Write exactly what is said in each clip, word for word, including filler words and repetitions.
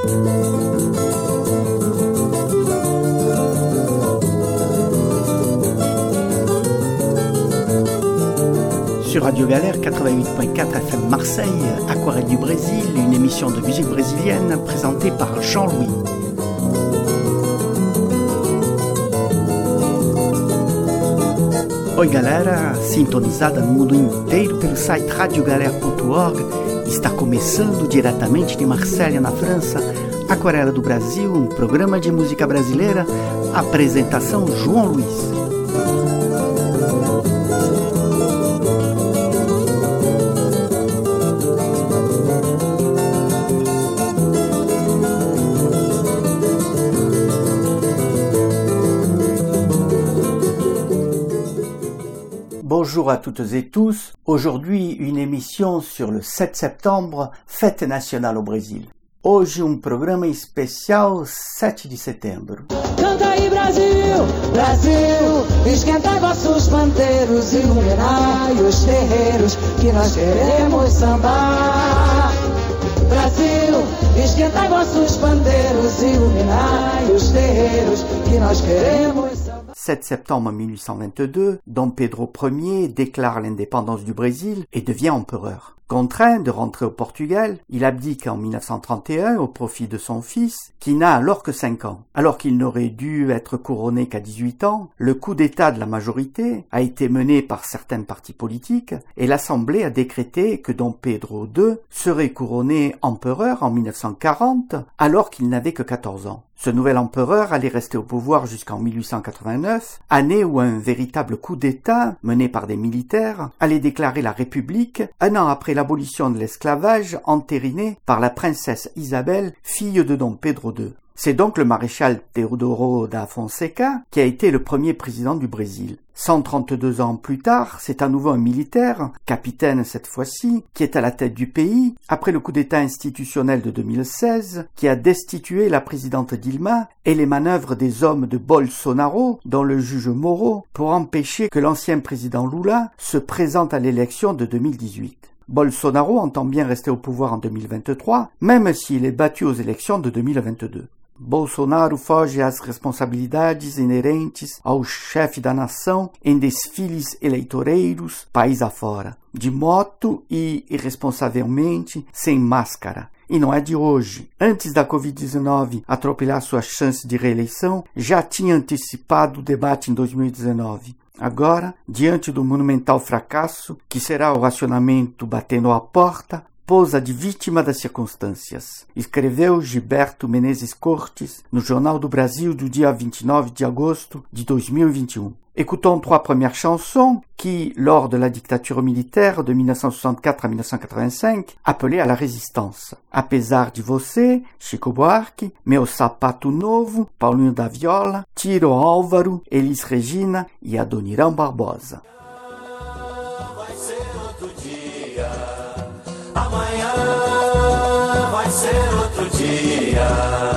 Sur Radio Galère quatre-vingt-huit point quatre F M Marseille, Aquarelle du Brésil, une émission de musique brésilienne présentée par Jean-Louis. Oi galera, sintonizada no mundo inteiro pelo site radio galère ponto org, está começando diretamente de Marselha, na França, Aquarela do Brasil, um programa de música brasileira, apresentação João Luiz. Bonjour à toutes et tous. Aujourd'hui, une émission sur le sete setembro, fête nationale au Brésil. Hoje, um programa especial sete de setembro. Canta aí, Brasil, Brasil, esquenta vossos pandeiros, iluminai os terreiros, que nós queremos sambar. Brasil, esquenta vossos pandeiros, iluminai os terreiros, que nós queremos sambar. sept septembre mille huit cent vingt-deux, Dom Pedro Ier déclare l'indépendance du Brésil et devient empereur. Contraint de rentrer au Portugal, il abdique en mille neuf cent trente et un au profit de son fils, qui n'a alors que cinq ans. Alors qu'il n'aurait dû être couronné qu'à dix-huit ans, le coup d'état de la majorité a été mené par certains partis politiques et l'Assemblée a décrété que Dom Pedro deux serait couronné empereur en mille neuf cent quarante, alors qu'il n'avait que quatorze ans. Ce nouvel empereur allait rester au pouvoir jusqu'en mille huit cent quatre-vingt-neuf, année où un véritable coup d'état, mené par des militaires, allait déclarer la République, un an après l'abolition de l'esclavage entériné par la princesse Isabelle, fille de Dom Pedro deux. C'est donc le maréchal Teodoro da Fonseca qui a été le premier président du Brésil. cent trente-deux ans plus tard, c'est à nouveau un militaire, capitaine cette fois-ci, qui est à la tête du pays, après le coup d'état institutionnel de deux mille seize, qui a destitué la présidente Dilma et les manœuvres des hommes de Bolsonaro, dont le juge Moro, pour empêcher que l'ancien président Lula se présente à l'élection de deux mille dix-huit. Bolsonaro entend bien rester au pouvoir en deux mille vingt-trois, même s'il est battu aux élections de deux mille vingt-deux. Bolsonaro foge às responsabilidades inerentes ao chefe da nação em desfiles eleitoreiros país afora, de moto e irresponsavelmente sem máscara. E não é de hoje. Antes da covid dezenove atropelar sua chance de reeleição, já tinha antecipado o debate em dois mil e dezenove. Agora, diante do monumental fracasso, que será o racionamento batendo à porta, posa de vítima das circunstâncias. Escreveu Gilberto Menezes Cortes no Jornal do Brasil do dia vinte e nove de agosto de dois mil e vinte e um. Écoutons trois premières chansons qui, lors de la dictature militaire de mille neuf cent soixante-quatre à mille neuf cent quatre-vingt-cinq, appelaient à la résistance. Apesar de você, Chico Buarque, Meu Sapato Novo, Paulinho da Viola, Tiro Álvaro, Elis Regina e Adoniran Barbosa. Vai ser outro dia, amanhã vai ser outro dia,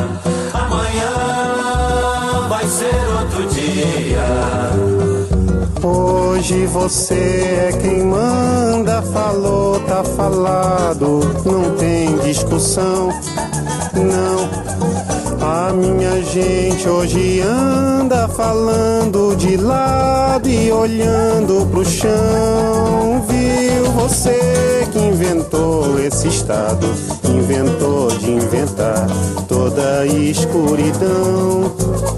amanhã vai ser outro dia. Hoje você é quem manda, falou, tá falado, não tem discussão, não. A minha gente hoje anda falando de lado e olhando pro chão. Viu você que inventou esse estado, inventou de inventar toda a escuridão.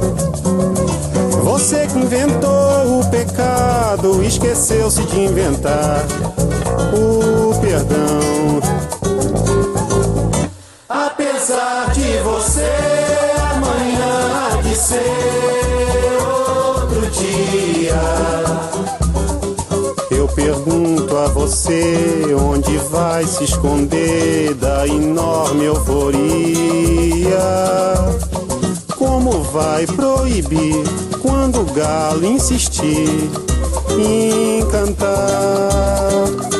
Você que inventou o pecado, esqueceu-se de inventar o perdão. Apesar de você, amanhã há de ser outro dia. Eu pergunto a você onde vai se esconder da enorme euforia. Como vai proibir quando o galo insistir em cantar?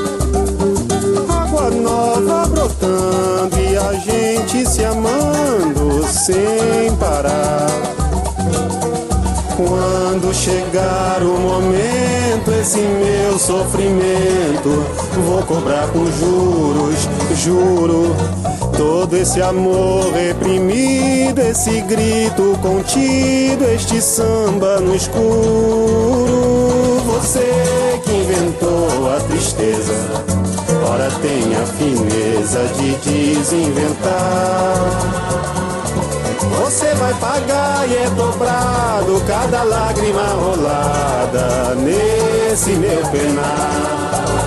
Água nova brotando e a gente se amando sem parar. Quando chegar o momento, esse meu sofrimento vou cobrar com juros, juro. Todo esse amor reprimido, esse grito contido, este samba no escuro. Você que inventou a tristeza, ora tem a fineza de desinventar. Você vai pagar e é dobrado cada lágrima rolada nesse meu penar.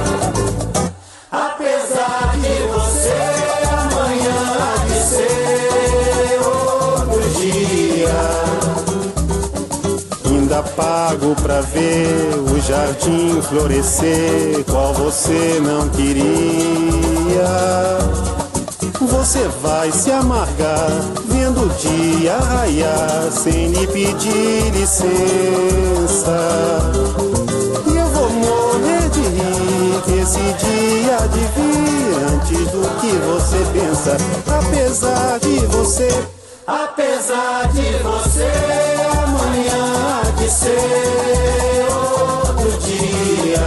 Apesar de você amanhã há de ser outro dia, ainda pago pra ver o jardim florescer, qual você não queria. Você vai se amargar vendo o dia raiar sem lhe pedir licença. E eu vou morrer de rir que esse dia há de vir antes do que você pensa. Apesar de você, apesar de você amanhã há de ser outro dia.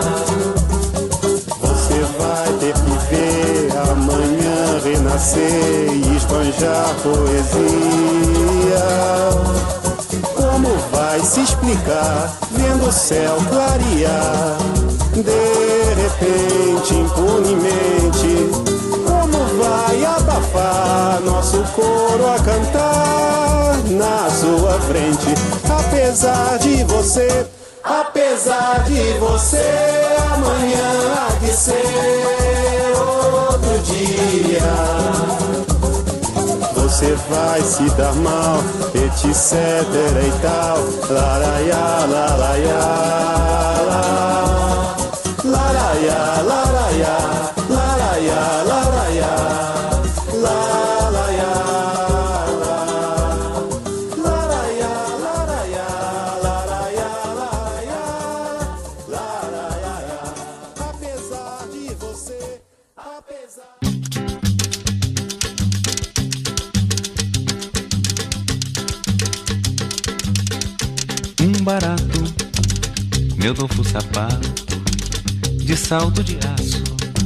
Você vai ter que ver amanhã renascer e esbanjar poesia. Como vai se explicar vendo o céu clarear de repente, impunemente? Como vai abafar nosso coro a cantar na sua frente? Apesar de você, apesar de você amanhã há de ser outro dia. Você vai se dar mal, etc e tal. Laraiá, laraiá, laraiá, laraiá, laraiá, laraiá, laraiá, laraiá, laraiá, laraiá, laraiá, laraiá. Apesar de você, apesar. Um barato, meu novo sapato, de salto de aço,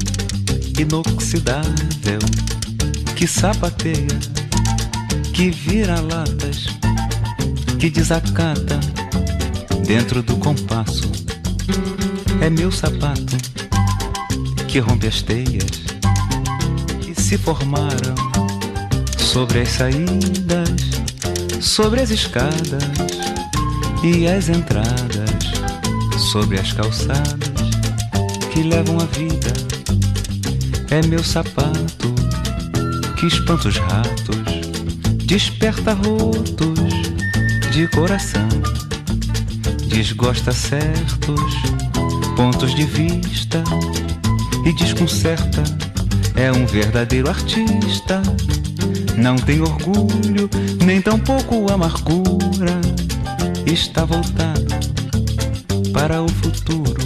inoxidável, que sapateia, que vira latas, que desacata dentro do compasso. É meu sapato, que rompe as teias, que se formaram sobre as saídas, sobre as escadas e as entradas, sobre as calçadas que levam a vida. É meu sapato que espanta os ratos, desperta rotos de coração, desgosta certos pontos de vista e desconcerta. É um verdadeiro artista, não tem orgulho, nem tampouco amargura. Está voltado para o futuro.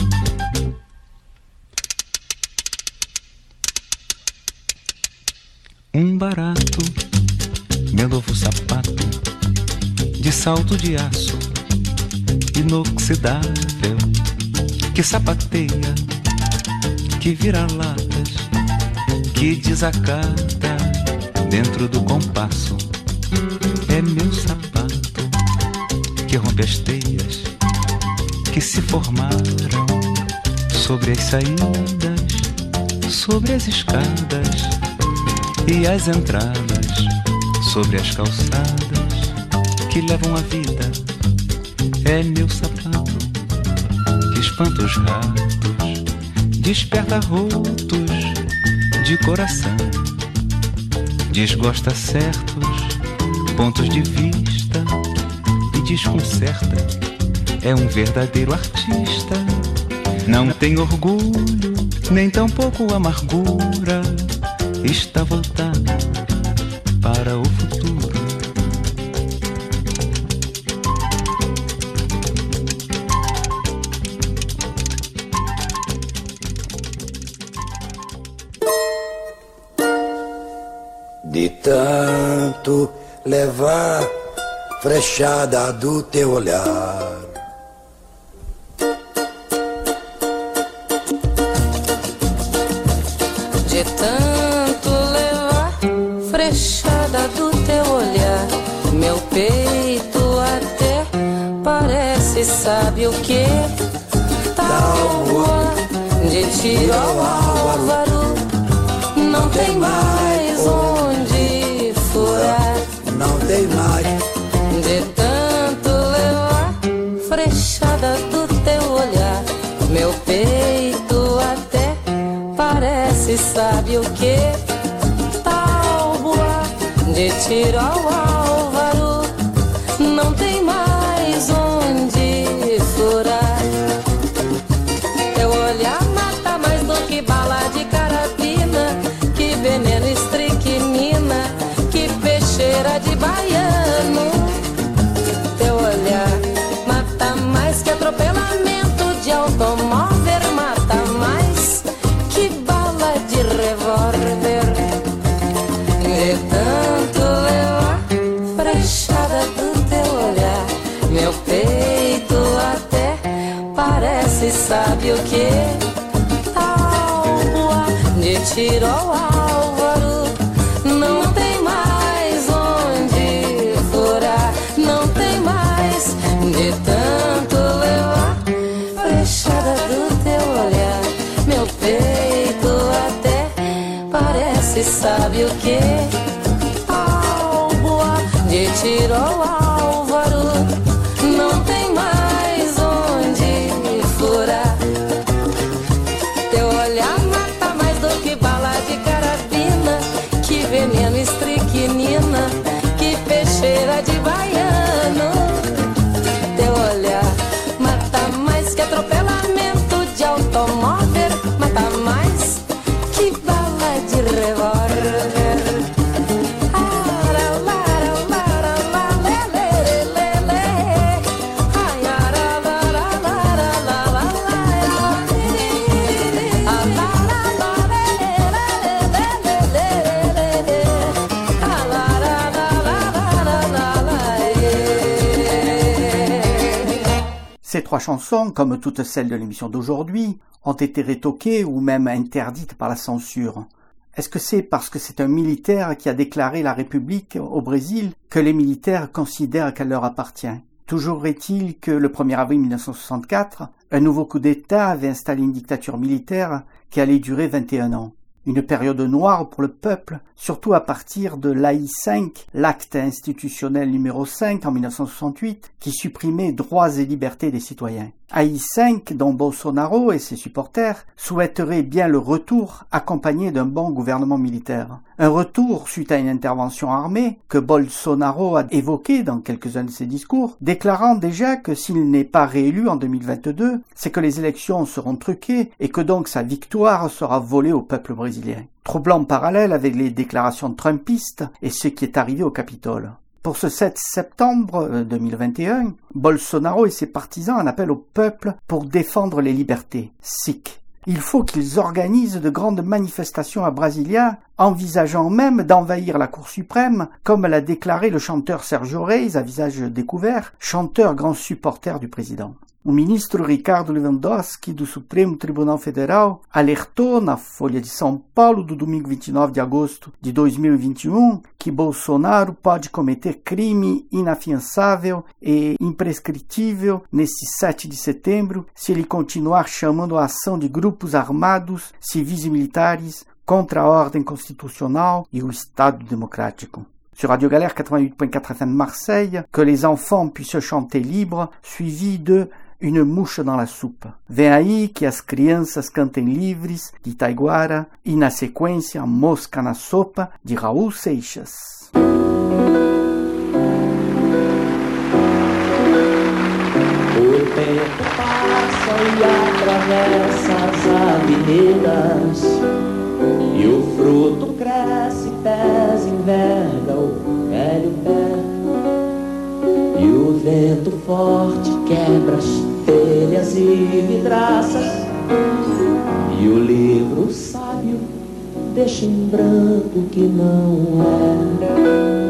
Um barato, meu novo sapato, de salto de aço, inoxidável, que sapateia, que vira latas, que desacata dentro do compasso. É meu sapato que rompe as teias, que se formaram sobre as saídas, sobre as escadas e as entradas, sobre as calçadas que levam a vida. É meu sapato que espanta os ratos, desperta rotos de coração, desgosta certos pontos de vista e desconcerta. É um verdadeiro artista, não tem orgulho, nem tampouco amargura. Está voltado para o futuro. De tanto levar frechada do teu olhar, de tanto levar frechada do teu olhar, meu peito até parece, sabe o que? Tábua de tiro ao álvaro, não tem mais onde furar, não tem mais. De tanto levar frechada do teu olhar, meu peito até parece, sabe o que? Tábua de tiro ao álvaro, não tem mais onde furar. Teu olhar mata mais do que bala de carabina, que veneno, estricnina, que peixeira de baiano. Teu olhar mata mais que atropelamento de automóvel, mata mais que bala de revólver. De tanto levar frechada do teu olhar, meu peito até parece, sabe o que? Tábua de tiro ao álvaro, não tem mais onde furar, não tem mais. De tanto levar frechada do teu olhar, meu peito até parece, sabe o que? Tábua de tiro ao álvaro, não tem mais onde furar. Teu olhar mata mais do que bala de carabina, que veneno, estricnina, que peixeira de baiano. Teu olhar mata mais que atropelamento de automóvel, mata mais que bala de revólver. Ces trois chansons, comme toutes celles de l'émission d'aujourd'hui, ont été rétoquées ou même interdites par la censure. Est-ce que c'est parce que c'est un militaire qui a déclaré la République au Brésil que les militaires considèrent qu'elle leur appartient? Toujours est-il que le premier avril mille neuf cent soixante-quatre, un nouveau coup d'État avait installé une dictature militaire qui allait durer vingt et un ans. Une période noire pour le peuple, surtout à partir de l'A I cinq, l'acte institutionnel numéro cinq en mille neuf cent soixante-huit, qui supprimait droits et libertés des citoyens. A I cinq, dont Bolsonaro et ses supporters souhaiteraient bien le retour accompagné d'un bon gouvernement militaire. Un retour suite à une intervention armée que Bolsonaro a évoqué dans quelques-uns de ses discours, déclarant déjà que s'il n'est pas réélu en deux mille vingt-deux, c'est que les élections seront truquées et que donc sa victoire sera volée au peuple brésilien. Troublant parallèle avec les déclarations trumpistes et ce qui est arrivé au Capitole. Pour ce sept septembre deux mille vingt et un, Bolsonaro et ses partisans en appellent au peuple pour défendre les libertés. S I C. Il faut qu'ils organisent de grandes manifestations à Brasilia, envisageant même d'envahir la Cour suprême, comme l'a déclaré le chanteur Sérgio Reis à visage découvert, chanteur grand supporter du président. O ministro Ricardo Lewandowski, do Supremo Tribunal Federal, alertou na Folha de São Paulo do domingo vinte e nove de agosto de dois mil e vinte e um que Bolsonaro pode cometer crime inafiançável e imprescritível nesse sete de setembro se ele continuar chamando a ação de grupos armados, civis e militares contra a ordem constitucional e o Estado democrático. Sur Radio Galère quatre-vingt-huit point quatre F M Marseille, que les enfants puissent chanter libre, suivi de Une mouche dans la soupe. Vem aí que as crianças cantem livres, de Taiguara, e na sequência Mosca na sopa, de Raul Seixas. O tempo passa e atravessa as avenidas, e o fruto cresce, pés enverga o velho pé, e o vento forte quebra as telhas e vidraças, e o livro sábio deixa em branco o que não é.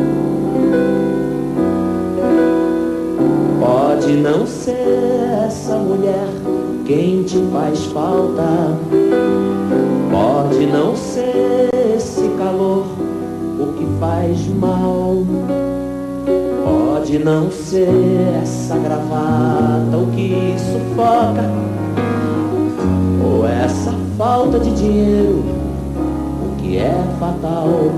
Pode não ser essa mulher quem te faz falta, pode não ser esse calor o que faz mal. Pode não ser essa gravata o que sufoca, ou essa falta de dinheiro o que é fatal.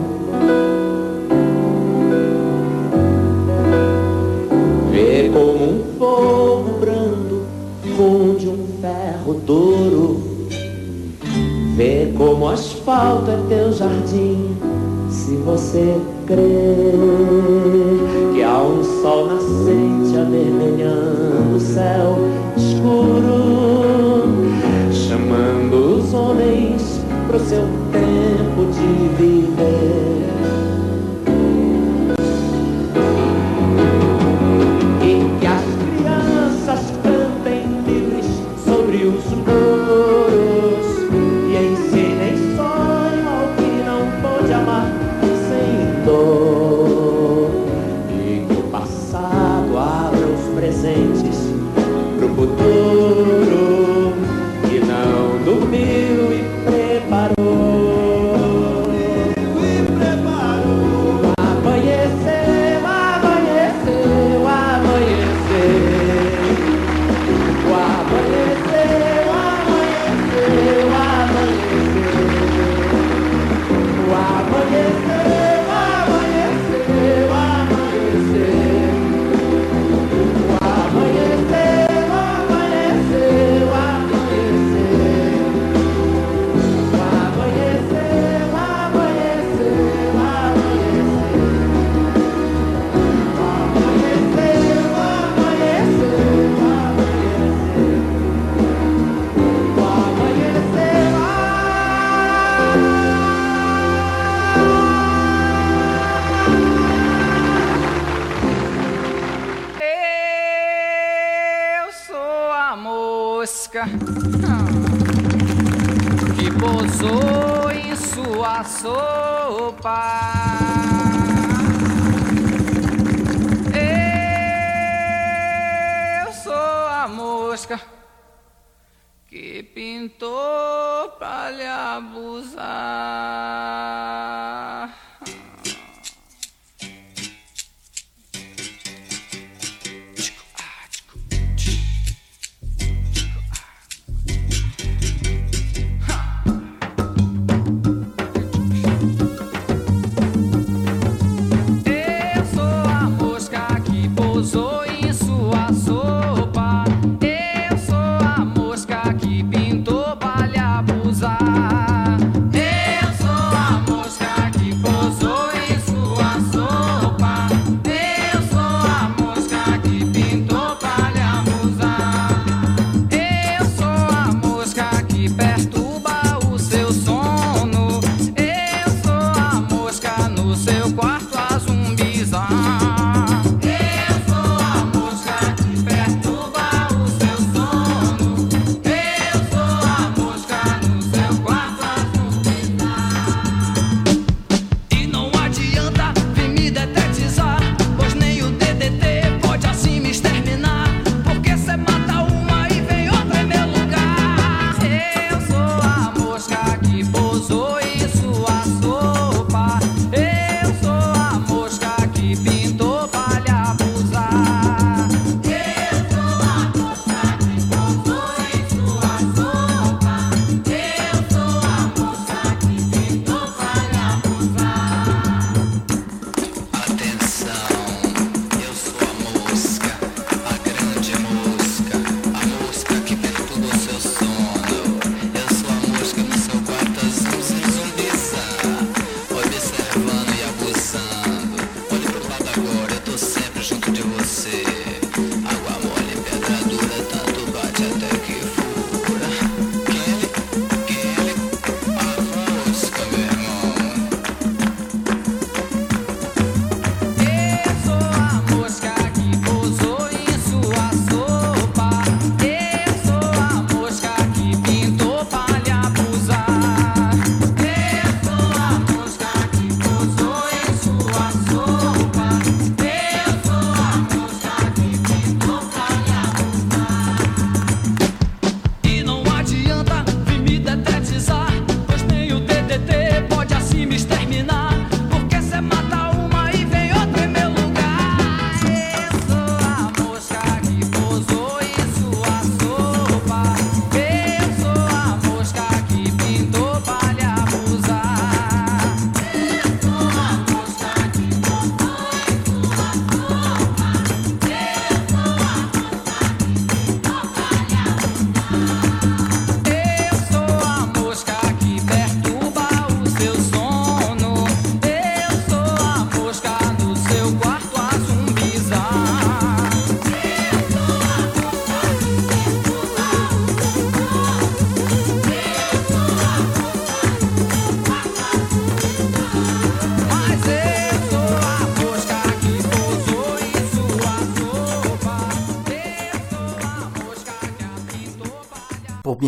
Vê como um fogo brando funde um ferro duro. Vê como o asfalto é teu jardim, se você crer que há um sol nascente avermelhando o céu escuro, chamando os homens pro seu tempo de viver. E que as crianças cantem livres sobre os muros e ensinem sonho ao que não pôde amar sem dor. E que o passado abra os presentes pro futuro que não dormiu e preparou. Amanheceu, amanheceu, amanheceu. O amanheceu, amanheceu, amanheceu. O amanheceu, amanheceu, amanheceu. O amanheceu, amanheceu, amanheceu. O amanheceu, amanheceu, amanheceu. O amanheceu, amanheceu, amanheceu. O amanheceu, Eu sou a mosca que pousou em sua sopa. Eu sou a mosca que pintou pra lhe abusar. Eu sou a mosca que pousou em sua sopa. Eu sou a mosca que pintou pra lhe abusar. Eu sou a mosca que pousou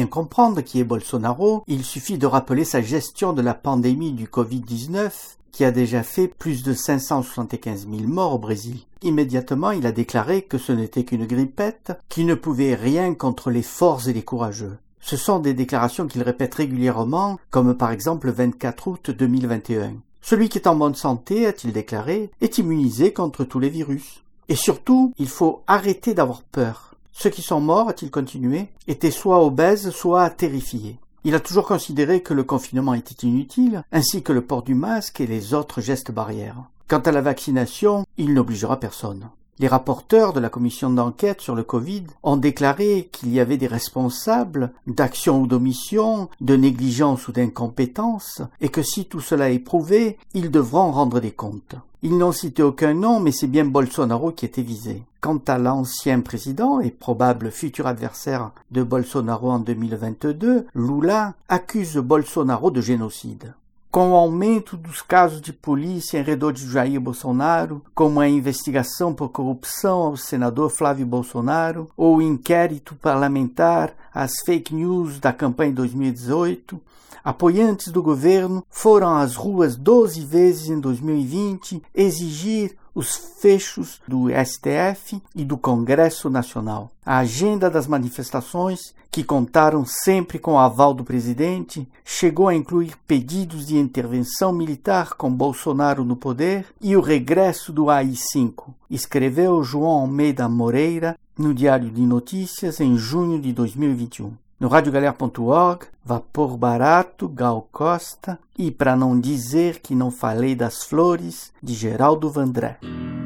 bien comprendre qui est Bolsonaro, il suffit de rappeler sa gestion de la pandémie du covid dix-neuf, qui a déjà fait plus de cinq cent soixante-quinze mille morts au Brésil. Immédiatement, il a déclaré que ce n'était qu'une grippette, qui ne pouvait rien contre les forts et les courageux. Ce sont des déclarations qu'il répète régulièrement, comme par exemple le vingt-quatre août deux mille vingt et un. Celui qui est en bonne santé, a-t-il déclaré, est immunisé contre tous les virus. Et surtout, il faut arrêter d'avoir peur. Ceux qui sont morts, a-t-il continué, étaient soit obèses, soit terrifiés. Il a toujours considéré que le confinement était inutile, ainsi que le port du masque et les autres gestes barrières. Quant à la vaccination, il n'obligera personne. Les rapporteurs de la commission d'enquête sur le Covid ont déclaré qu'il y avait des responsables d'action ou d'omission, de négligence ou d'incompétence, et que si tout cela est prouvé, ils devront rendre des comptes. Ils n'ont cité aucun nom, mais c'est bien Bolsonaro qui était visé. Quant à l'ancien président et probable futur adversaire de Bolsonaro en deux mille vingt-deux, Lula accuse Bolsonaro de génocide. Com o aumento dos casos de polícia em redor de Jair Bolsonaro, como a investigação por corrupção ao senador Flávio Bolsonaro, ou o inquérito parlamentar às fake news da campanha de dois mil e dezoito, apoiantes do governo foram às ruas doze vezes em dois mil e vinte exigir os fechos do S T F e do Congresso Nacional. A agenda das manifestações, que contaram sempre com o aval do presidente, chegou a incluir pedidos de intervenção militar com Bolsonaro no poder e o regresso do A I cinco, escreveu João Almeida Moreira no Diário de Notícias em junho de dois mil e vinte e um. No rádio galera ponto org, Vapor Barato, Gal Costa e para não dizer que não falei das flores, de Geraldo Vandré.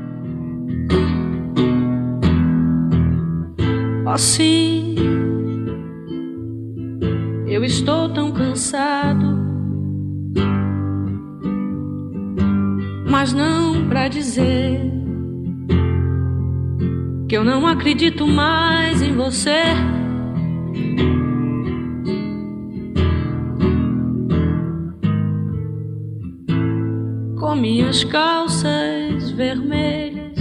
Oh sim, eu estou tão cansado, mas não pra dizer que eu não acredito mais em você. Com minhas calças vermelhas,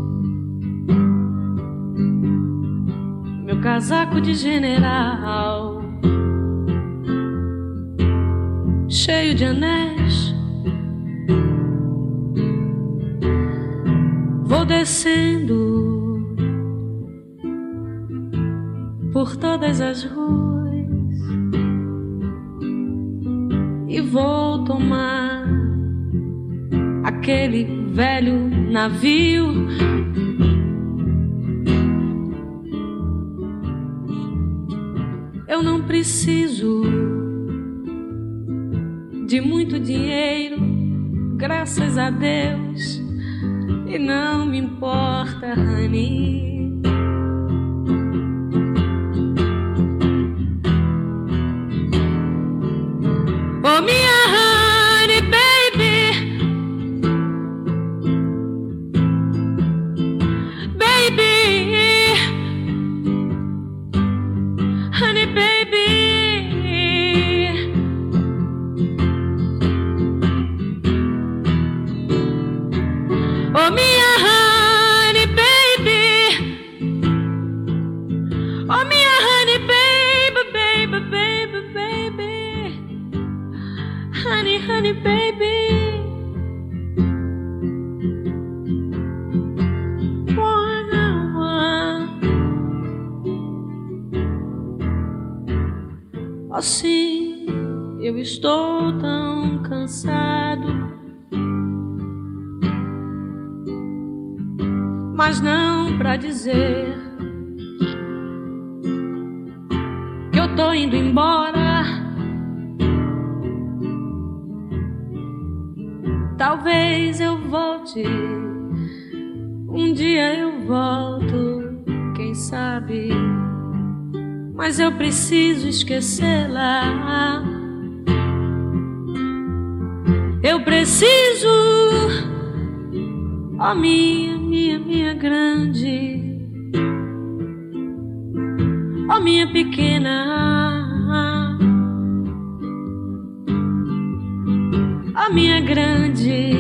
meu casaco de general, cheio de anéis, vou descendo por todas as ruas e vou tomar aquele velho navio. Eu não preciso de muito dinheiro, graças a Deus, e não me importa, honey. Oh, minha honey baby, baby, honey baby. Oh, minha honey baby, oh, minha honey baby, baby, baby, baby, honey, honey baby. Assim, eu estou tão cansado, mas não pra dizer que eu tô indo embora. Talvez eu volte, um dia eu volto, quem sabe. Mas eu preciso esquecê-la. Eu preciso, ó minha, minha, minha grande, ó minha pequena, ó minha grande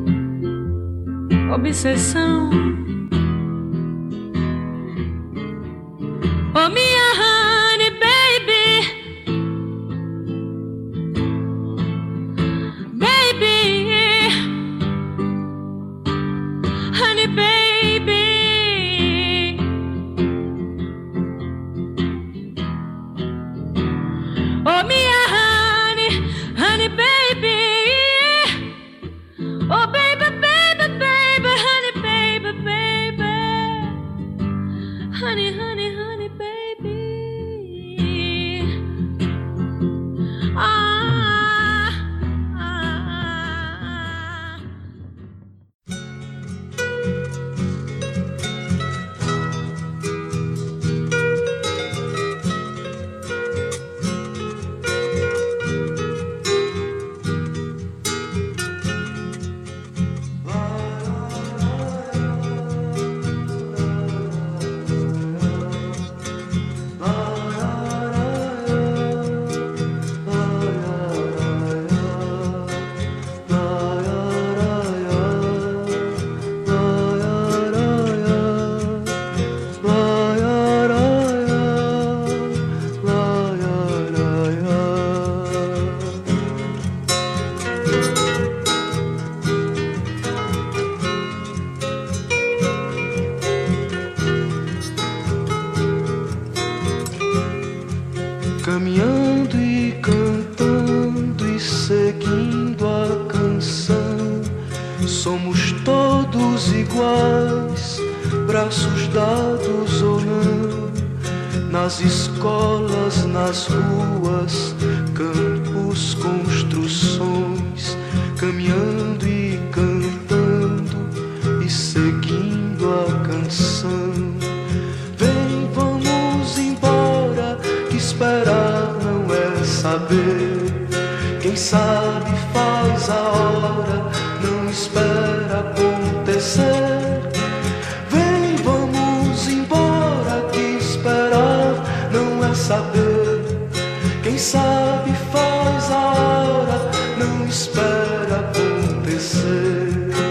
obsessão. Oh, minha honey baby, honey, honey, honey, baby. Ah, ah, ah. Caminhando e cantando e seguindo a canção, somos todos iguais, braços dados ou não, nas escolas, nas ruas, campos, construções, caminhando e cantando e seguindo a canção. Vem, vamos embora, que esperar não é saber. Quem sabe faz a hora, não espera acontecer. Vem, vamos embora, que esperar não é saber. Quem sabe faz a hora, não espera acontecer.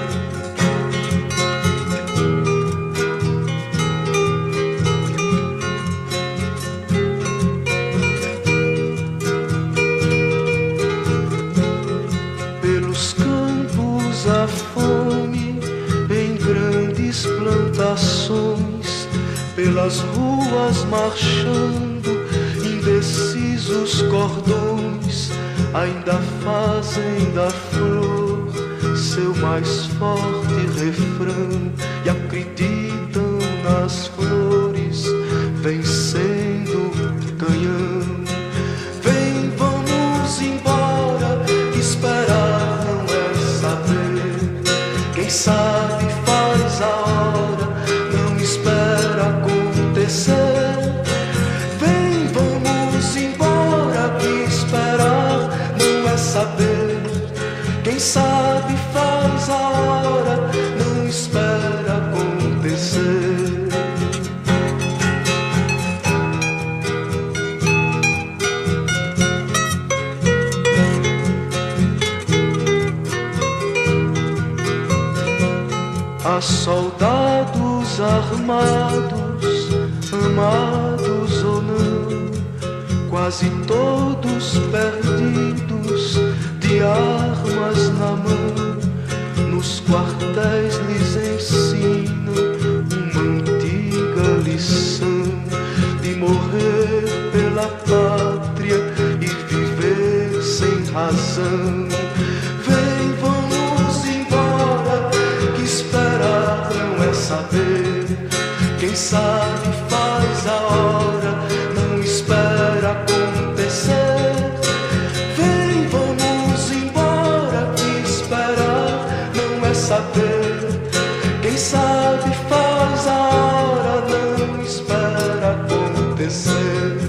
Pelos campos a fome, em grandes plantações, pelas ruas marchando, indecisos cordões, ainda fazem da flor seu mais forte refrão e acreditam nas flores vencendo o canhão. Vem, vamos embora, que esperar não é saber. Quem sabe faz a hora, não espera acontecer. Vem, vamos embora, que esperar não é saber. Quem sabe faz a hora, não espera acontecer. Há soldados armados, amados ou não, quase todos perdidos, de armas na mão. Nos quartéis lhes ensinam uma antiga lição de morrer pela pátria e viver sem razão. Vem, vamos embora, que esperar não é saber. Quem sabe faz a hora, não espera acontecer. Vem, vamos embora, que esperar não é saber. Quem sabe faz a hora, não espera acontecer.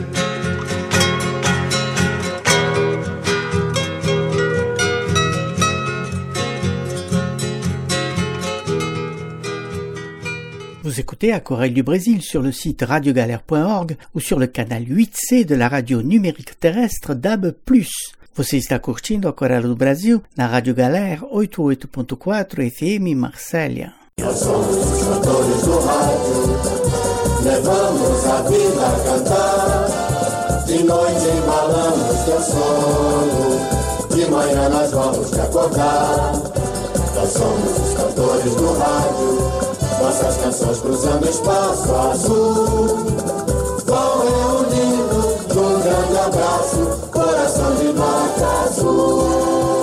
Vous écoutez Aquarelle du Brésil sur le site radiogalère point org ou sur le canal huit C de la radio numérique terrestre D A B plus. Você está curtindo Aquarelle do Brasil na Rádio Galera oitenta e oito ponto quatro F M Marsella. Nós somos os cantores do rádio, levamos a vida a cantar. De noite embalamos teu sono, de manhã nós vamos te acordar. Nós somos os cantores do rádio, nossas canções cruzando espaço azul, vão reunindo num grande abraço, coração de nota azul.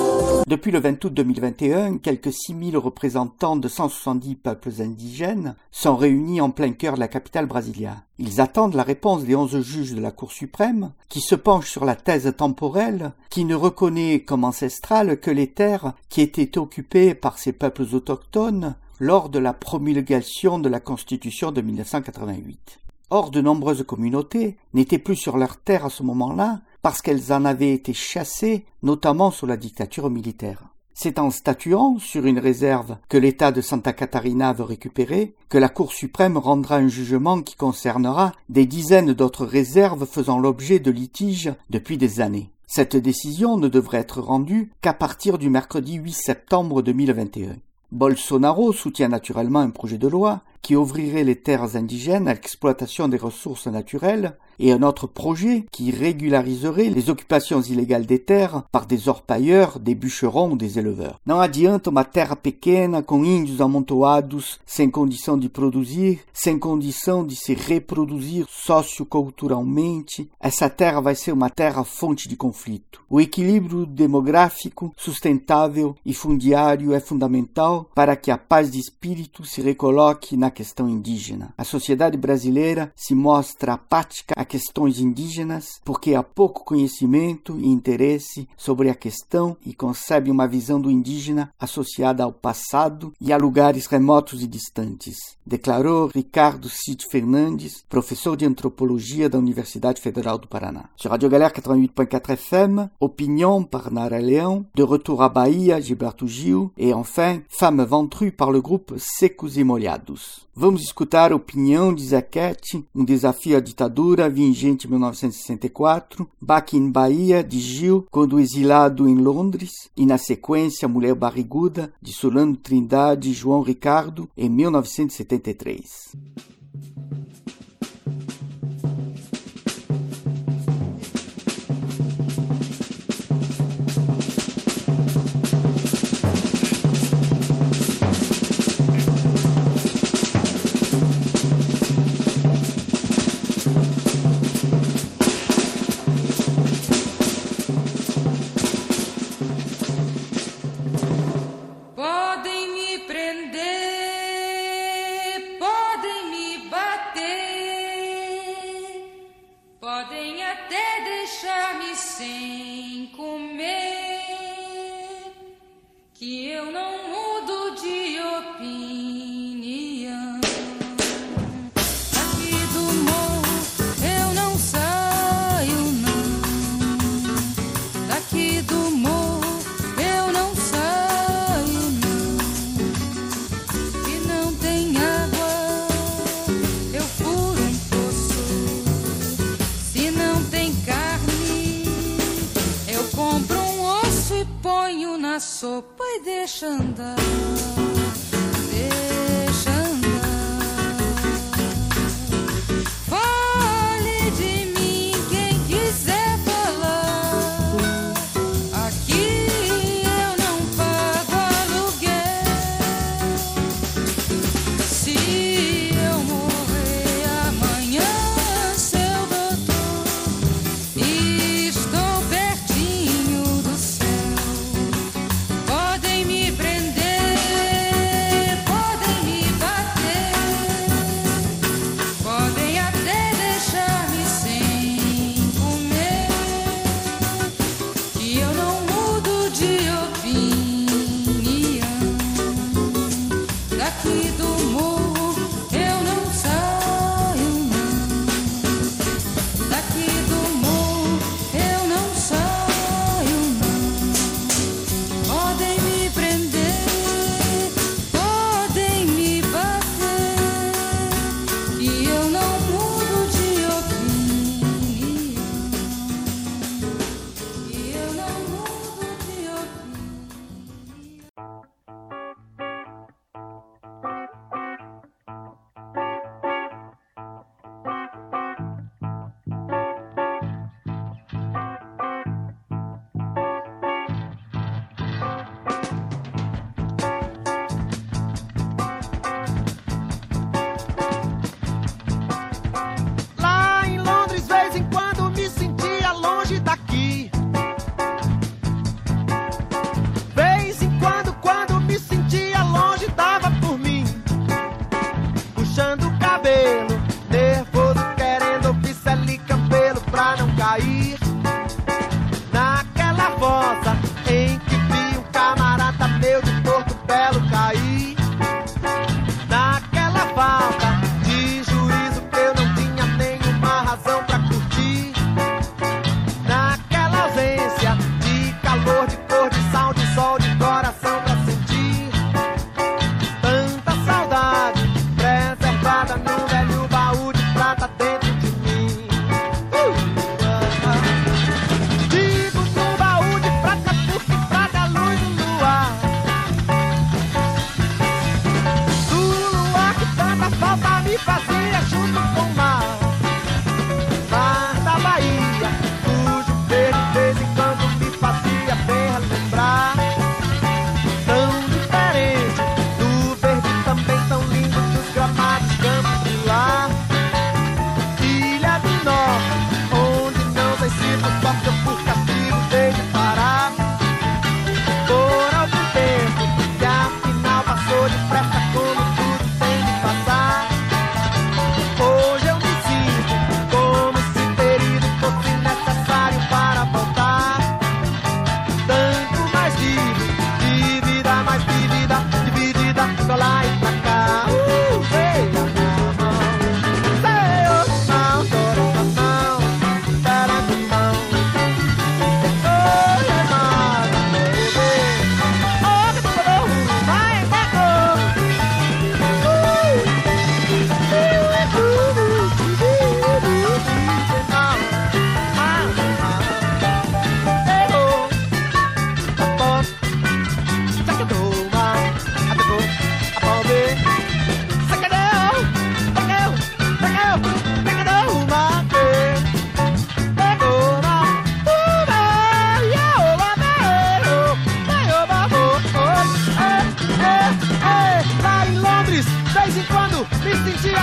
Depuis le vingt août deux mille vingt et un, quelques six mille représentants de cent soixante-dix peuples indigènes sont réunis en plein cœur de la capitale brésilienne. Ils attendent la réponse des onze juges de la Cour suprême, qui se penchent sur la thèse temporelle, qui ne reconnaît comme ancestrales que les terres qui étaient occupées par ces peuples autochtones lors de la promulgation de la Constitution de mille neuf cent quatre-vingt-huit. Or, de nombreuses communautés n'étaient plus sur leurs terres à ce moment-là parce qu'elles en avaient été chassées, notamment sous la dictature militaire. C'est en statuant sur une réserve que l'État de Santa Catarina veut récupérer que la Cour suprême rendra un jugement qui concernera des dizaines d'autres réserves faisant l'objet de litiges depuis des années. Cette décision ne devrait être rendue qu'à partir du mercredi huit septembre deux mille vingt et un. Bolsonaro soutient naturellement un projet de loi qui ouvrirait les terres indigènes à l'exploitation des ressources naturelles et un autre projet qui régulariserait les occupations illégales des terres par des orpailleurs, des bûcherons ou des éleveurs. Não adianta uma terra pequena com índios amontoados, sem condição de produzir, sem condição de se reproduzir socioculturalmente. Essa terra vai ser uma terra fonte de conflito. O equilíbrio demográfico, sustentável e fundiário é fundamental para que a paz de espírito se recoloque na questão indígena. A sociedade brasileira se mostra apática a questões indígenas porque há pouco conhecimento e interesse sobre a questão e concebe uma visão do indígena associada ao passado e a lugares remotos e distantes, declarou Ricardo Cid Fernandes, professor de antropologia da Universidade Federal do Paraná. Sur Radio Galère quatre-vingt-huit point quatre F M, Opinion par Nara Leão, De Retour à Bahia, Gilberto Gil, et enfin Femme Ventrue par le groupe Secos e Molhados. Vamos escutar a opinião de Zequete, um desafio à ditadura vigente em mil novecentos e sessenta e quatro, Back in Bahia, de Gil, quando exilado em Londres, e na sequência Mulher Barriguda, de Solano Trindade e João Ricardo, em mil novecentos e setenta e três. na sopa e deixa andar, deixa andar. Fale de mim quem quiser falar. Aqui eu não pago aluguel. Se eu morrer amanhã, seu doutor, estou pertinho do céu. Podem me prender, podem me bater, podem até deixar-me sem comer, que eu não mudo de opinião. Daqui do morro eu não saio, não. Daqui do morro eu não saio, não. Podem me prender, podem me bater, que eu não mudo de opinião, que eu não mudo de opinião.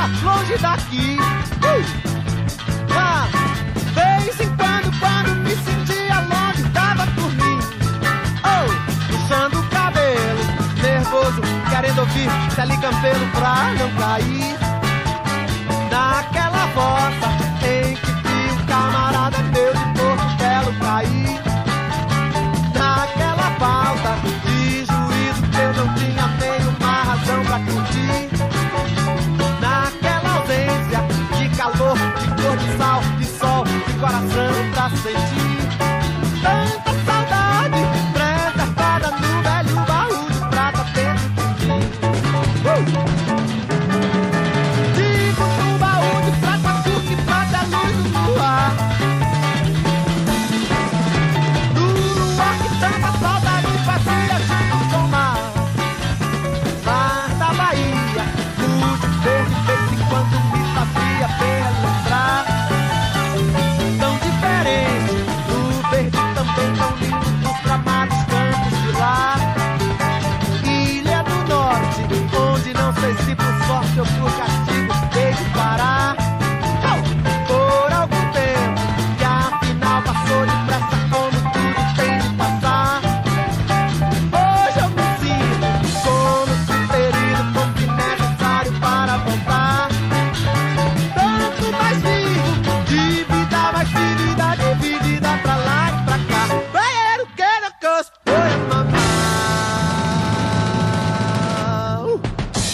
mora longe daqui. Uh! Ah, vez em quando, quando me sentia longe, dava por mim. Oh, puxando o cabelo, nervoso, querendo ouvir Celi Campelo pra não cair naquela fossa em que vi um camarada meu de Porto Belo cair. Naquela falta de juízo que eu não tinha nenhuma razão pra curtir. Naquela ausência de calor, de cor de sal, de sol, de coração pra sentir. Tanta saudade preservada no velho baú de prata dentro de mim. Uh! Digo no baú de prata porque prata é luz no luar. No luar que tanta saudade fazia junto com o mar. Mar da Bahia, luz verde, de vez em quando me fazia bem lembrar. Tão diferente do verde também tão lindo dos gramados campos de lá. Ilha do Norte, onde não sei se por sorte ou por castigo hei de parar. Oh, por algum tempo, que afinal passou depressa como tudo tem de passar. Hoje eu me sinto como se ferido fosse necessário para voltar. Tanto mais vivo, de vida mais vivida, dividida pra lá e pra cá. Banheiro que não canso, foi mamar. Uh!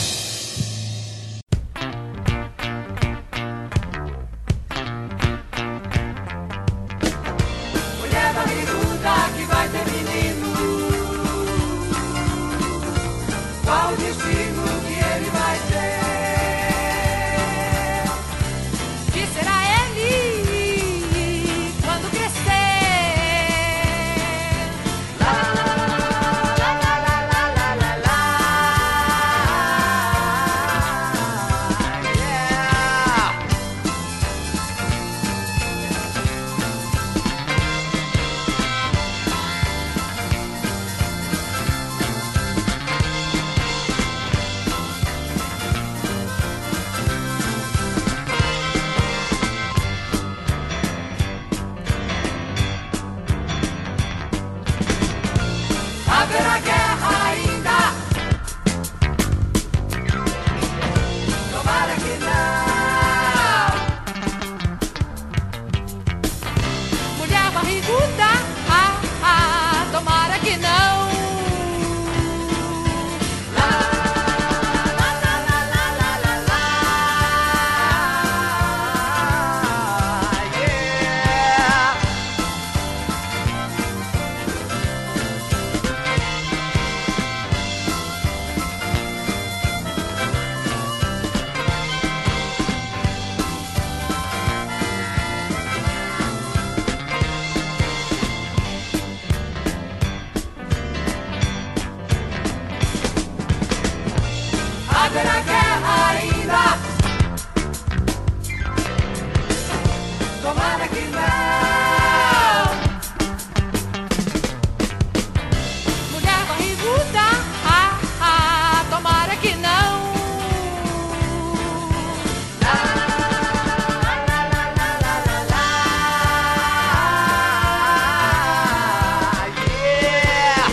Mulher barriguda que vai ter menino, qual o destino que ele vai ter? Que será ele quando crescer? Lá, lá, lá, lá, lá, lá, lá, lá. Yeah. Haverá guerra ainda? Tomara que não. Mulher barriguda, ah, ah, tomara que não. Lá, lá, lá, lá, lá, lá, lá, lá. Yeah. Haverá guerra ainda? Tomara que não. Mulher barriguda, ah, ah, tomara que não. Lá, lá, lá, lá, lá, lá, lá. Yeah.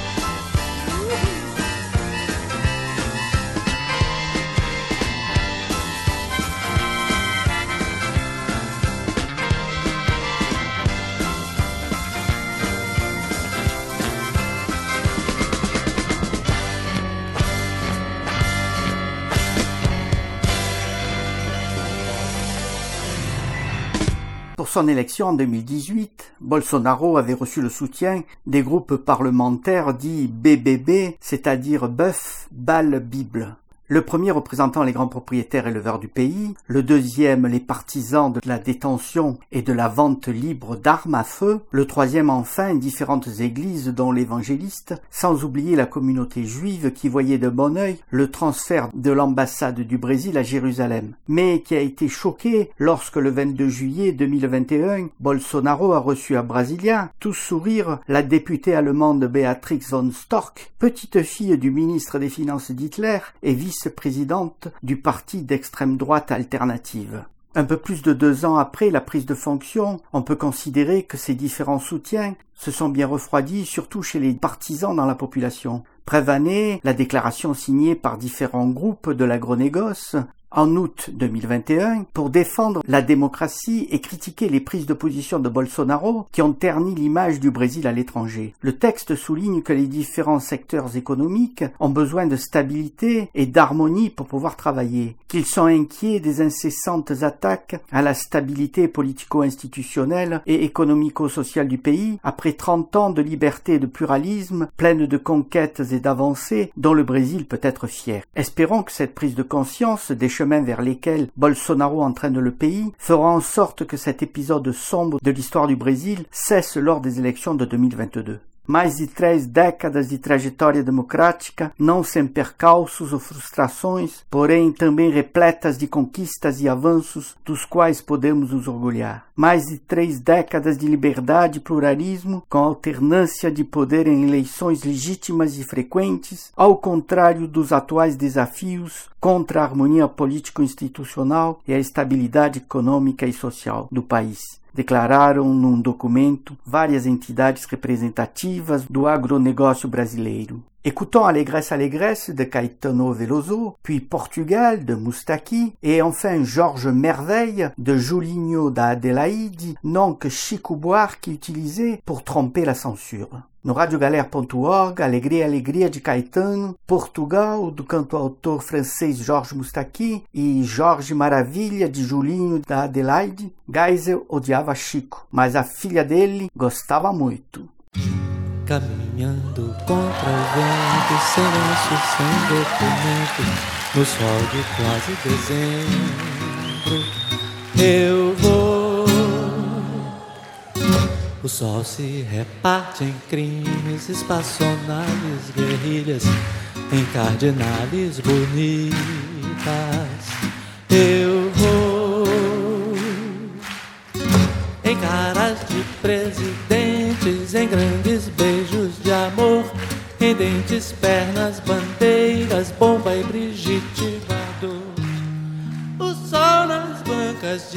Pour son élection en deux mille dix-huit, Bolsonaro avait reçu le soutien des groupes parlementaires dits B B B, c'est-à-dire Bœuf, Balle, Bible. Le premier représentant les grands propriétaires éleveurs du pays, le deuxième les partisans de la détention et de la vente libre d'armes à feu, le troisième enfin différentes églises dont l'évangéliste, sans oublier la communauté juive qui voyait de bon œil le transfert de l'ambassade du Brésil à Jérusalem, mais qui a été choqué lorsque le vingt-deux juillet deux mille vingt et un, Bolsonaro a reçu à Brasilia, tout sourire, la députée allemande Beatrix von Storch, petite fille du ministre des Finances d'Hitler et vice vice-présidente du parti d'extrême droite alternative. Un peu plus de deux ans après la prise de fonction, on peut considérer que ces différents soutiens se sont bien refroidis, surtout chez les partisans dans la population. Prévanait la déclaration signée par différents groupes de l'agronégoce en août deux mille vingt et un pour défendre la démocratie et critiquer les prises de position de Bolsonaro qui ont terni l'image du Brésil à l'étranger. Le texte souligne que les différents secteurs économiques ont besoin de stabilité et d'harmonie pour pouvoir travailler, qu'ils sont inquiets des incessantes attaques à la stabilité politico-institutionnelle et économico-sociale du pays après trente ans de liberté et de pluralisme pleine de conquêtes et d'avancées dont le Brésil peut être fier. Espérons que cette prise de conscience des chemins vers lesquels Bolsonaro entraîne le pays fera en sorte que cet épisode sombre de l'histoire du Brésil cesse lors des élections de deux mille vingt-deux. Mais de três décadas de trajetória democrática, não sem percalços ou frustrações, porém também repletas de conquistas e avanços dos quais podemos nos orgulhar. Mais de três décadas de liberdade e pluralismo, com alternância de poder em eleições legítimas e frequentes, ao contrário dos atuais desafios contra a harmonia político-institucional e a estabilidade econômica e social do país. Declararam num documento várias entidades representativas do agronegócio brasileiro. Écoutons Alégresse Alégresse de Caetano Veloso, puis Portugal de Moustaki, et enfin Georges Merveille de Julinho da Adelaide, nom que Chico Buarque utilisait pour tromper la censure. No radiogalera ponto org, Alegria Alegria de Caetano, Portugal, do canto-autor francês Georges Moustaki e Jorge Maravilha de Julinho da Adelaide. Geisel odiava Chico, mas a filha dele gostava muito. Caminhando contra o vento, sem lenço, sem documento, no sol de quase dezembro, eu vou. O sol se reparte em crimes, espaçonales, guerrilhas, em cardinales bonitas, eu vou. Em caras de presidentes, em grandes beijos de amor, em dentes, pernas, bandeiras, bomba e Brigitte Bardot. O sol nas bancas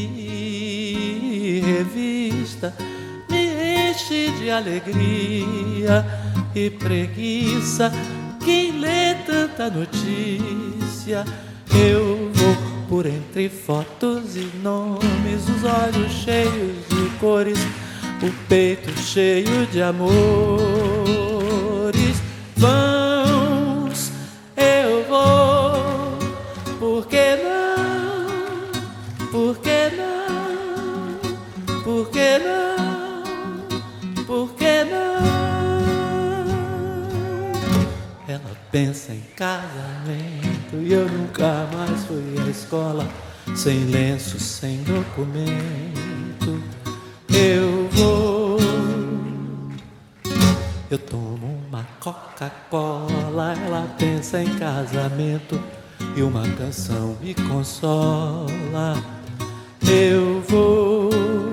de revista me enche de alegria e preguiça. Quem lê tanta notícia, eu vou por entre fotos e nomes, os olhos cheios de cores, o peito cheio de amores. Vamos, eu vou, por que não, por que não, por que não, por que não? Ela pensa em casamento e eu nunca mais fui à escola, sem lenço, sem documento. Eu vou, eu tomo uma Coca-Cola, ela pensa em casamento e uma canção me consola. Eu vou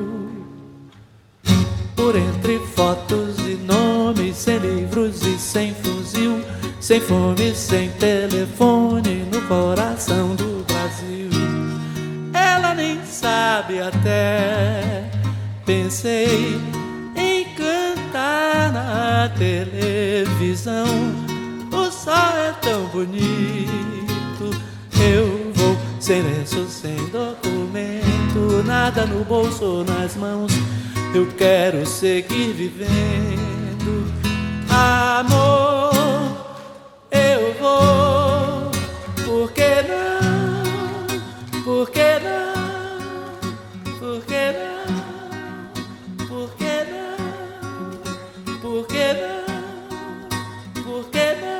por entre fotos e nomes, sem livros e sem fuzil, sem fome, sem telefone, no coração do Brasil. Ela nem sabe até, pensei em cantar na televisão. O sol é tão bonito, eu vou sem lenço, sem documento, nada no bolso ou nas mãos. Eu quero seguir vivendo, amor. Eu vou, por que não, por que não, por que não, por que não, por que não, por que não?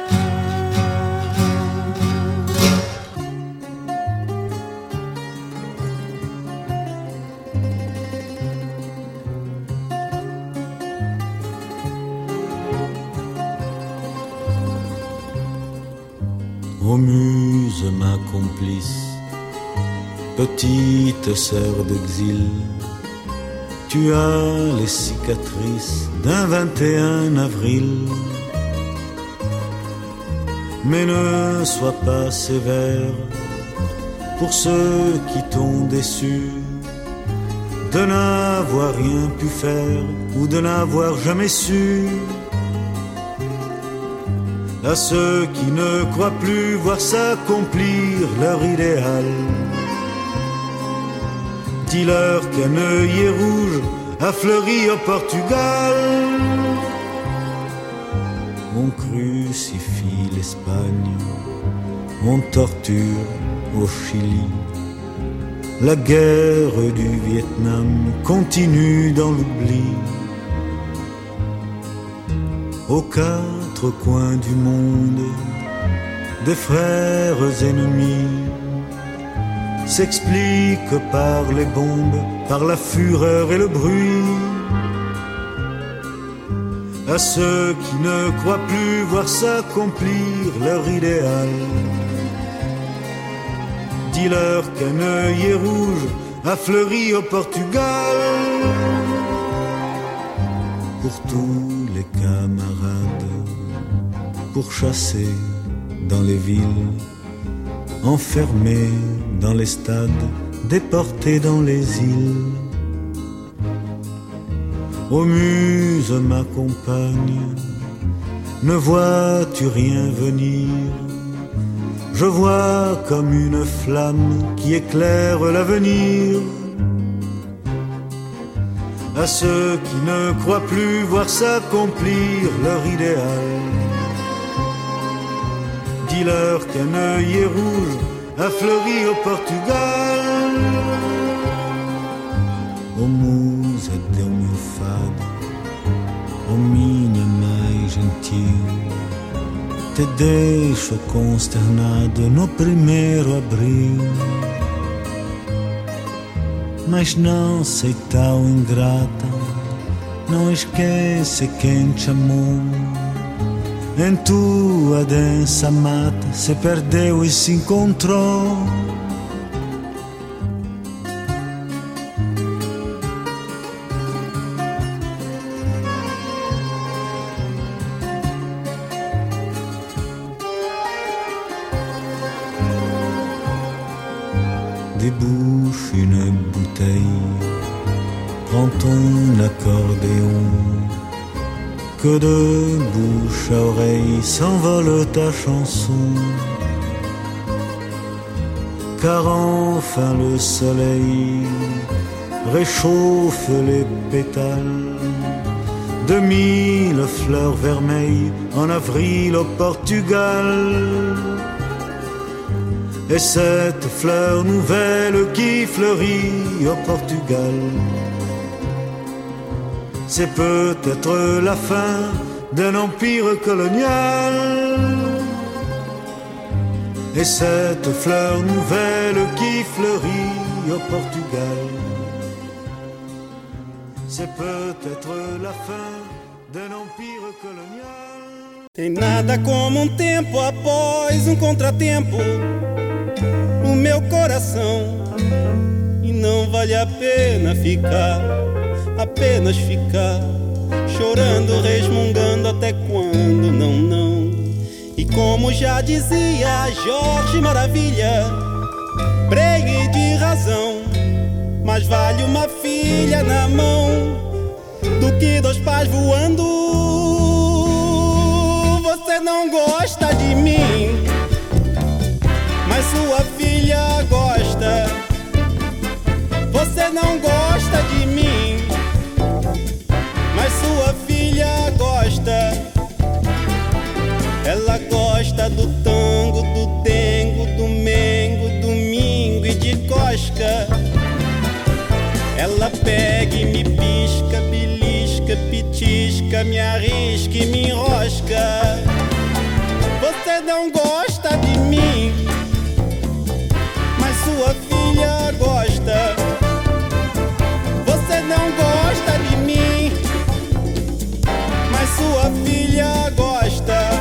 Ô muse, ma complice, petite sœur d'exil, tu as les cicatrices d'un vingt et un avril. mais ne sois pas sévère pour ceux qui t'ont déçu de n'avoir rien pu faire ou de n'avoir jamais su. À ceux qui ne croient plus voir s'accomplir leur idéal, dis-leur qu'un œillet rouge a fleuri au Portugal. On crucifie l'Espagne, on torture au Chili. La guerre du Vietnam continue dans l'oubli. Aux quatre coins du monde, des frères ennemis s'expliquent par les bombes, par la fureur et le bruit. À ceux qui ne croient plus voir s'accomplir leur idéal, dis-leur qu'un œillet rouge a fleuri au Portugal. Pour tous les camarades, pour chasser dans les villes, enfermés dans les stades, déportés dans les îles. Ô muse, ma compagne, ne vois-tu rien venir? Je vois comme une flamme qui éclaire l'avenir. À ceux qui ne croient plus voir s'accomplir leur idéal, dis-leur qu'un œillet rouge a fleuri au Portugal. Ô musa, teu meu fado, ô minha mais gentil, te deixo consternado no primeiro abril. Mas não sei tão ingrata, não esquece quem te amou. Em tua densa mata se perdeu e se encontrou. Débouche une bouteille, prends ton accordéon, que de bouche à oreille s'envole ta chanson. Car enfin le soleil réchauffe les pétales de mille fleurs vermeilles en avril au Portugal. Et cette fleur nouvelle qui fleurit au Portugal, c'est peut-être la fin d'un empire colonial. Et cette fleur nouvelle qui fleurit au Portugal, c'est peut-être la fin d'un empire colonial. Tem nada como um tempo após um contratempo no meu coração, e não vale a pena ficar, apenas ficar chorando, resmungando até quando, não, não. E como já dizia Jorge Maravilha, pregue de razão, mais vale uma filha na mão do que dois pais voando. Você não gosta de mim, mas sua filha gosta. Você não gosta de mim, mas sua filha gosta. Ela gosta do tango, do dengo, do mengo, domingo e de cosca. Ela pega e me pisca, belisca, pitisca, me arrisca e me enrosca. Você não gosta de mim, mas sua filha gosta. Você não gosta de mim, mas sua filha gosta.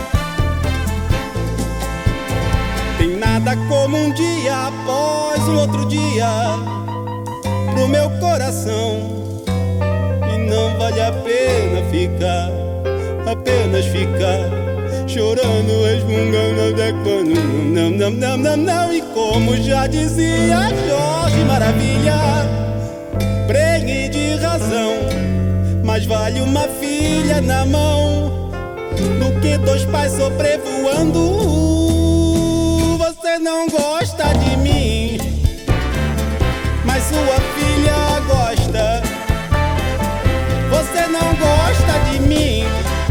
Tem nada como um dia após o outro dia pro meu coração, e não vale a pena ficar, apenas ficar chorando, resmungando até quando não, não, não, não, não. E como já dizia Jorge Maravilha, pregue de razão, mais vale uma filha na mão do que dois pais sobrevoando. Você não gosta de mim, mas sua filha gosta. Você não gosta de mim,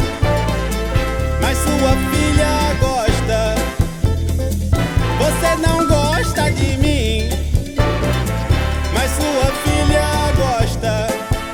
mas sua filha gosta. Você não gosta de mim, mas sua filha gosta.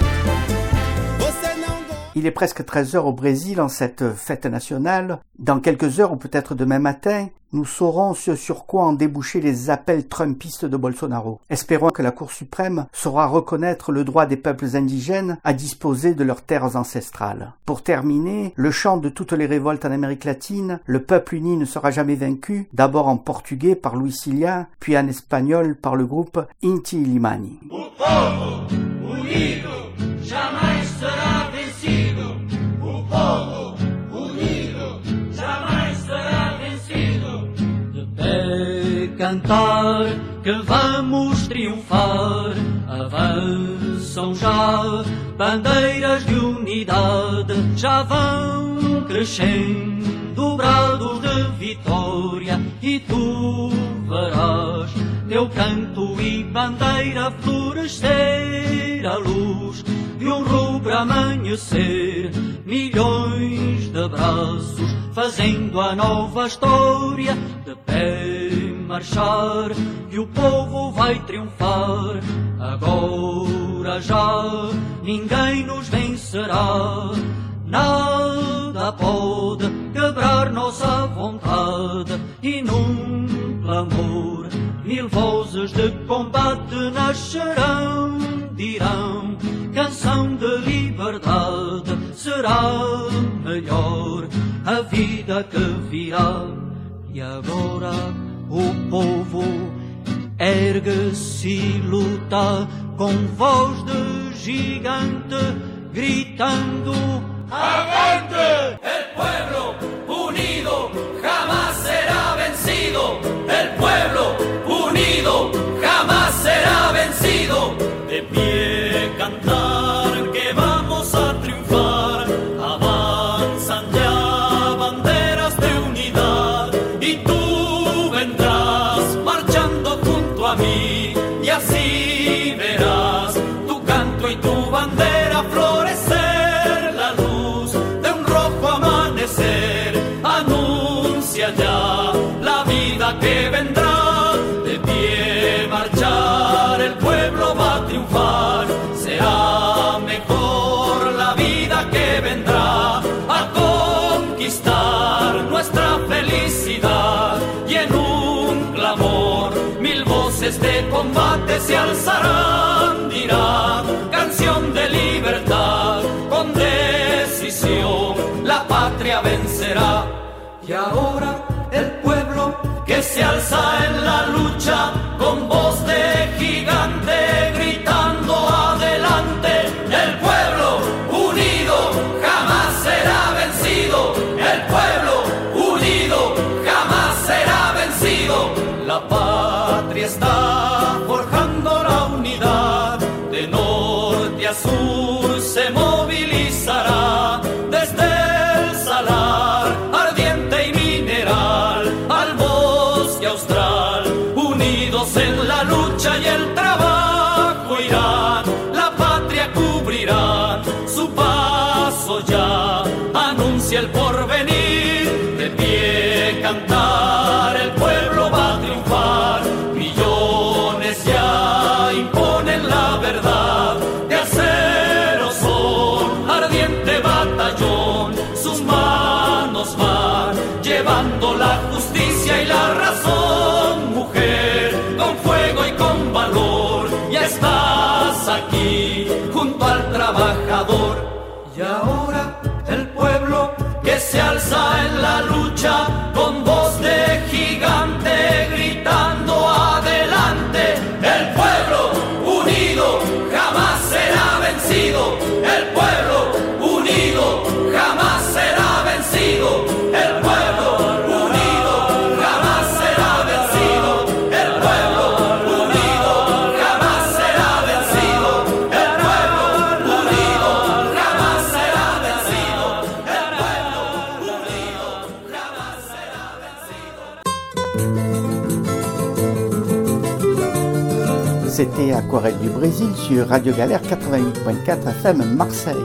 Você não gosta. Il est presque treize heures au Brésil en cette fête nationale. Dans quelques heures ou peut-être demain matin, nous saurons ce sur quoi ont débouché les appels trumpistes de Bolsonaro. Espérons que la Cour suprême saura reconnaître le droit des peuples indigènes à disposer de leurs terres ancestrales. Pour terminer, le chant de toutes les révoltes en Amérique latine, le peuple uni ne sera jamais vaincu, d'abord en portugais par Luis Silla, puis en espagnol par le groupe Inti Illimani. O povo unido jamais será vencido. O povo unido jamais será vencido. De pé cantar que vamos triunfar, avançam já bandeiras de unidade, já vão crescendo brados de vitória, e tu verás teu canto e bandeira florescer à luz de um rubro amanhecer, milhões de braços fazendo a nova história, de pé marchar e o povo vai triunfar. Agora já ninguém nos vencerá, nada pode quebrar nossa vontade, e num clamor mil vozes de combate nascerão, dirão canção de liberdade. Será melhor a vida que virá. E agora o povo ergue-se e luta com voz de gigante, gritando ¡Avante! El pueblo unido jamás será vencido. El pueblo unido jamás será vencido. De pie cantar que vamos a triunfar. Avanzan ya banderas de unidad y tú vendrás marchando junto a mí, y así verás tu canto y tu bandera florecer. Anuncia ya la vida que vendrá. De pie marchar, el pueblo va a triunfar. Será mejor la vida que vendrá, a conquistar nuestra felicidad. Y en un clamor mil voces de combate se alzarán, dirán canción de libertad. Con decisión la patria vencerá. Y ahora el pueblo que se alza en la lucha, con voz de gigante gritando adelante. El pueblo unido jamás será vencido. El pueblo unido jamás será vencido. La patria está forjando la unidad. De norte a sur se movilizará. Desde el salar ardiente y mineral al bosque austral, unidos en la lucha y el trabajo irán. La patria cubrirán, su paso ya anuncia el porvenir. De pie cantar, el pueblo va a triunfar. Millones ya imponen la verdad. De acero son, ardiente batallón, sus manos van llevando la justicia y la razón. Mujer, con fuego y con valor, ya estás aquí junto al trabajador. Y ahora el pueblo que se alza en la lucha, con voz de gigante gritando adelante. El pueblo unido jamás será vencido. El pueblo unido jamás será vencido. El pueblo C'était Aquarelle du Brésil sur Radio Galère quatre-vingt-huit point quatre F M Marseille.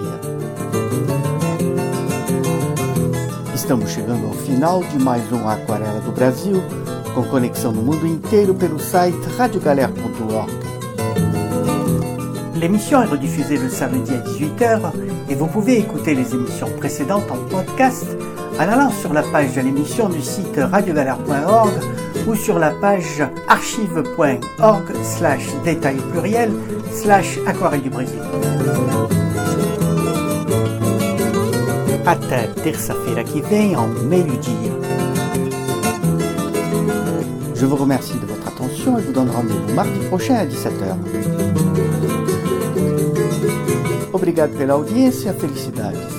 Estamos chegando ao final de mais um Aquarela do Brasil, com conexão no mundo inteiro pelo site radio galère point org. L'émission est rediffusée le samedi à dix-huit heures et vous pouvez écouter les émissions précédentes en podcast en allant sur la page de l'émission du site radio galère point org ou sur la page archive point org slash détail pluriel slash aquarelle du Brésil. Até terça-feira que vem, ao meio-dia. Je vous remercie de votre attention et vous donne rendez-vous mardi prochain à dix-sept heures. Obrigado pela audiência, felicidades.